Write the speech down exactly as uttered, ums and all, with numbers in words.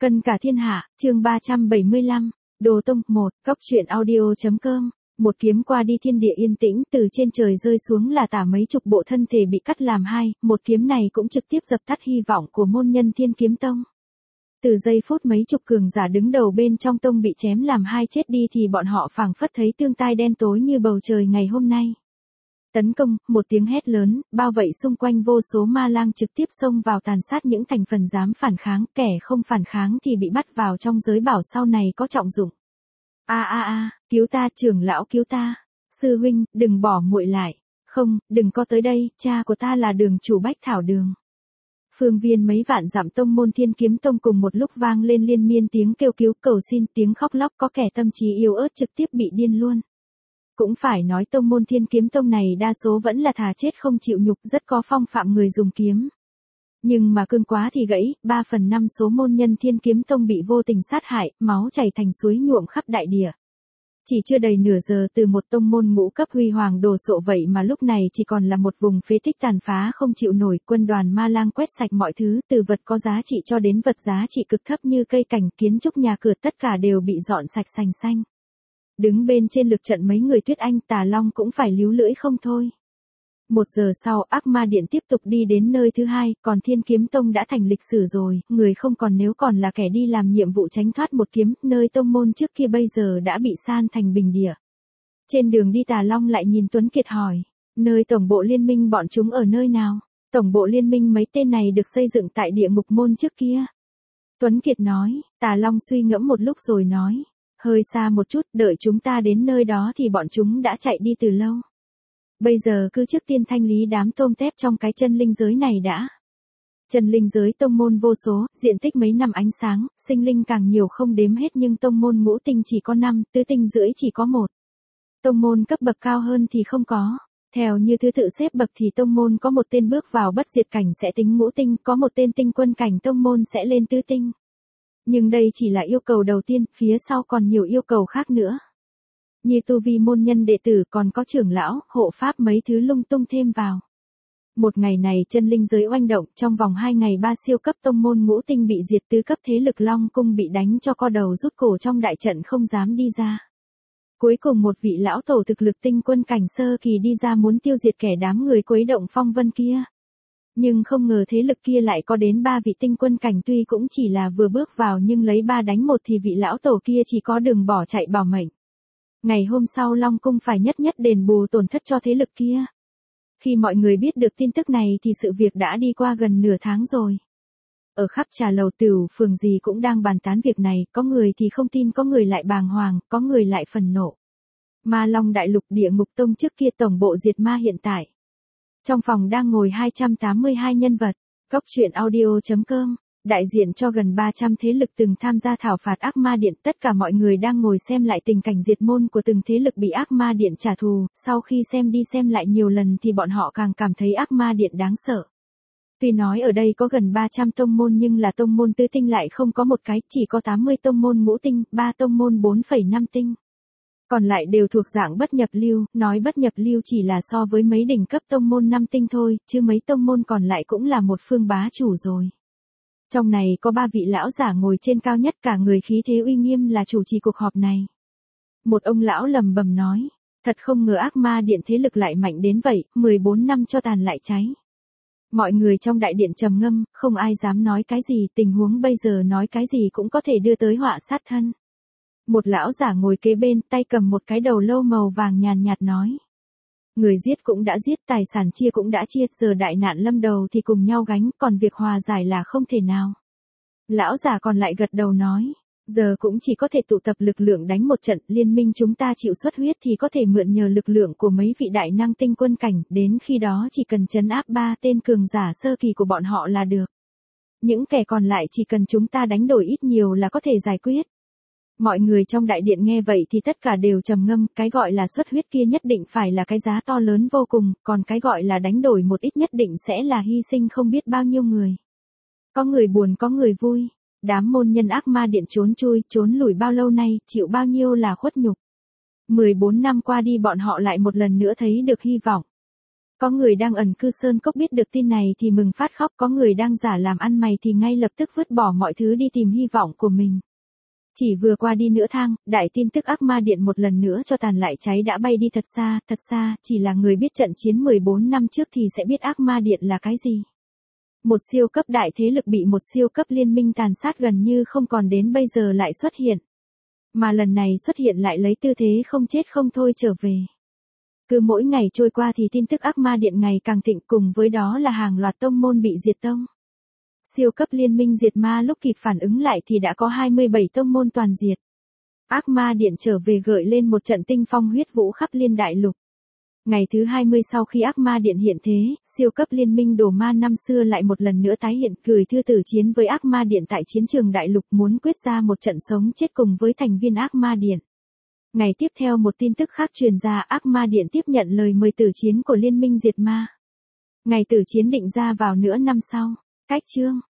Cân cả thiên hạ, chương ba trăm bảy mươi lăm, Đồ Tông, một, Cóc truyện audio.com, một kiếm qua đi thiên địa yên tĩnh, từ trên trời rơi xuống là tả mấy chục bộ thân thể bị cắt làm hai, một kiếm này cũng trực tiếp dập tắt hy vọng của môn nhân Thiên Kiếm Tông. Từ giây phút mấy chục cường giả đứng đầu bên trong tông bị chém làm hai chết đi thì bọn họ phảng phất thấy tương tai đen tối như bầu trời ngày hôm nay. Tấn công, một tiếng hét lớn, bao vây xung quanh vô số ma lang trực tiếp xông vào tàn sát những thành phần dám phản kháng, kẻ không phản kháng thì bị bắt vào trong giới bảo sau này có trọng dụng. A a a, cứu ta, trưởng lão cứu ta. Sư huynh, đừng bỏ muội lại. Không, đừng có tới đây, cha của ta là Đường chủ Bách Thảo Đường. Phương viên mấy vạn dặm tông môn Thiên Kiếm Tông cùng một lúc vang lên liên miên tiếng kêu cứu cầu xin, tiếng khóc lóc, có kẻ tâm trí yếu ớt trực tiếp bị điên luôn. Cũng phải nói tông môn Thiên Kiếm Tông này đa số vẫn là thà chết không chịu nhục, rất có phong phạm người dùng kiếm. Nhưng mà cương quá thì gãy, ba phần năm số môn nhân Thiên Kiếm Tông bị vô tình sát hại, máu chảy thành suối nhuộm khắp đại địa. Chỉ chưa đầy nửa giờ từ một tông môn ngũ cấp huy hoàng đồ sộ vậy mà lúc này chỉ còn là một vùng phế tích tàn phá không chịu nổi, quân đoàn ma lang quét sạch mọi thứ, từ vật có giá trị cho đến vật giá trị cực thấp như cây cảnh, kiến trúc nhà cửa tất cả đều bị dọn sạch sành xanh. Đứng bên trên lực trận mấy người Tuyết Anh Tà Long cũng phải líu lưỡi không thôi. Một giờ sau, Ác Ma Điện tiếp tục đi đến nơi thứ hai, còn Thiên Kiếm Tông đã thành lịch sử rồi, người không còn nếu còn là kẻ đi làm nhiệm vụ tránh thoát một kiếm, nơi tông môn trước kia bây giờ đã bị san thành bình địa. Trên đường đi Tà Long lại nhìn Tuấn Kiệt hỏi, nơi tổng bộ liên minh bọn chúng ở nơi nào? Tổng bộ liên minh mấy tên này được xây dựng tại địa ngục môn trước kia. Tuấn Kiệt nói, Tà Long suy ngẫm một lúc rồi nói, hơi xa một chút, đợi chúng ta đến nơi đó thì bọn chúng đã chạy đi từ lâu. Bây giờ cứ trước tiên thanh lý đám tôm tép trong cái chân linh giới này đã. Chân linh giới tông môn vô số, diện tích mấy năm ánh sáng, sinh linh càng nhiều không đếm hết nhưng tông môn ngũ tinh chỉ có năm, tứ tinh rưỡi chỉ có một. Tông môn cấp bậc cao hơn thì không có. Theo như thứ tự xếp bậc thì tông môn có một tên bước vào bất diệt cảnh sẽ tính ngũ tinh, có một tên tinh quân cảnh tông môn sẽ lên tứ tinh. Nhưng đây chỉ là yêu cầu đầu tiên, phía sau còn nhiều yêu cầu khác nữa. Như tu vi môn nhân đệ tử còn có trưởng lão, hộ pháp mấy thứ lung tung thêm vào. Một ngày này chân linh giới oanh động, trong vòng hai ngày ba siêu cấp tông môn ngũ tinh bị diệt, tứ cấp thế lực Long Cung bị đánh cho co đầu rút cổ trong đại trận không dám đi ra. Cuối cùng một vị lão tổ thực lực tinh quân cảnh sơ kỳ đi ra muốn tiêu diệt kẻ đám người quấy động phong vân kia. Nhưng không ngờ thế lực kia lại có đến ba vị tinh quân cảnh, tuy cũng chỉ là vừa bước vào nhưng lấy ba đánh một thì vị lão tổ kia chỉ có đường bỏ chạy bảo mệnh. Ngày hôm sau Long Cung phải nhất nhất đền bù tổn thất cho thế lực kia. Khi mọi người biết được tin tức này thì sự việc đã đi qua gần nửa tháng rồi. Ở khắp trà lầu tửu phường gì cũng đang bàn tán việc này, có người thì không tin, có người lại bàng hoàng, có người lại phần nộ. Ma Long Đại Lục Địa Ngục Tông trước kia tổng bộ diệt ma hiện tại. Trong phòng đang ngồi hai trăm tám mươi hai nhân vật, Cóc truyện audio.com, đại diện cho gần ba trăm thế lực từng tham gia thảo phạt Ác Ma Điện, tất cả mọi người đang ngồi xem lại tình cảnh diệt môn của từng thế lực bị Ác Ma Điện trả thù, sau khi xem đi xem lại nhiều lần thì bọn họ càng cảm thấy Ác Ma Điện đáng sợ. Tuy nói ở đây có gần ba trăm tông môn nhưng là tông môn tứ tinh lại không có một cái, chỉ có tám mươi tông môn ngũ tinh, ba tông môn bốn phẩy năm tinh. Còn lại đều thuộc dạng bất nhập lưu, nói bất nhập lưu chỉ là so với mấy đỉnh cấp tông môn năm tinh thôi, chứ mấy tông môn còn lại cũng là một phương bá chủ rồi. Trong này có ba vị lão giả ngồi trên cao nhất, cả người khí thế uy nghiêm là chủ trì cuộc họp này. Một ông lão lầm bầm nói, thật không ngờ Ác Ma Điện thế lực lại mạnh đến vậy, mười bốn năm cho tàn lại cháy. Mọi người trong đại điện trầm ngâm, không ai dám nói cái gì, tình huống bây giờ nói cái gì cũng có thể đưa tới họa sát thân. Một lão giả ngồi kế bên, tay cầm một cái đầu lâu màu vàng nhàn nhạt nói. Người giết cũng đã giết, tài sản chia cũng đã chia, giờ đại nạn lâm đầu thì cùng nhau gánh, còn việc hòa giải là không thể nào. Lão giả còn lại gật đầu nói, giờ cũng chỉ có thể tụ tập lực lượng đánh một trận, liên minh chúng ta chịu xuất huyết thì có thể mượn nhờ lực lượng của mấy vị đại năng tinh quân cảnh, đến khi đó chỉ cần trấn áp ba tên cường giả sơ kỳ của bọn họ là được. Những kẻ còn lại chỉ cần chúng ta đánh đổi ít nhiều là có thể giải quyết. Mọi người trong đại điện nghe vậy thì tất cả đều trầm ngâm, cái gọi là xuất huyết kia nhất định phải là cái giá to lớn vô cùng, còn cái gọi là đánh đổi một ít nhất định sẽ là hy sinh không biết bao nhiêu người. Có người buồn có người vui, đám môn nhân Ác Ma Điện trốn chui, trốn lùi bao lâu nay, chịu bao nhiêu là khuất nhục. mười bốn năm qua đi bọn họ lại một lần nữa thấy được hy vọng. Có người đang ẩn cư sơn cốc biết được tin này thì mừng phát khóc, có người đang giả làm ăn mày thì ngay lập tức vứt bỏ mọi thứ đi tìm hy vọng của mình. Chỉ vừa qua đi nửa tháng, đại tin tức Ác Ma Điện một lần nữa cho tàn lại cháy đã bay đi thật xa, thật xa, chỉ là người biết trận chiến mười bốn năm trước thì sẽ biết Ác Ma Điện là cái gì. Một siêu cấp đại thế lực bị một siêu cấp liên minh tàn sát gần như không còn đến bây giờ lại xuất hiện. Mà lần này xuất hiện lại lấy tư thế không chết không thôi trở về. Cứ mỗi ngày trôi qua thì tin tức Ác Ma Điện ngày càng thịnh, cùng với đó là hàng loạt tông môn bị diệt tông. Siêu cấp liên minh diệt ma lúc kịp phản ứng lại thì đã có hai mươi bảy tông môn toàn diệt. Ác Ma Điện trở về gợi lên một trận tinh phong huyết vũ khắp liên đại lục. Ngày thứ hai mươi sau khi Ác Ma Điện hiện thế, siêu cấp liên minh đồ ma năm xưa lại một lần nữa tái hiện, gửi thư tử chiến với Ác Ma Điện tại chiến trường đại lục, muốn quyết ra một trận sống chết cùng với thành viên Ác Ma Điện. Ngày tiếp theo một tin tức khác truyền ra, Ác Ma Điện tiếp nhận lời mời tử chiến của liên minh diệt ma. Ngày tử chiến định ra vào nửa năm sau. Cách chương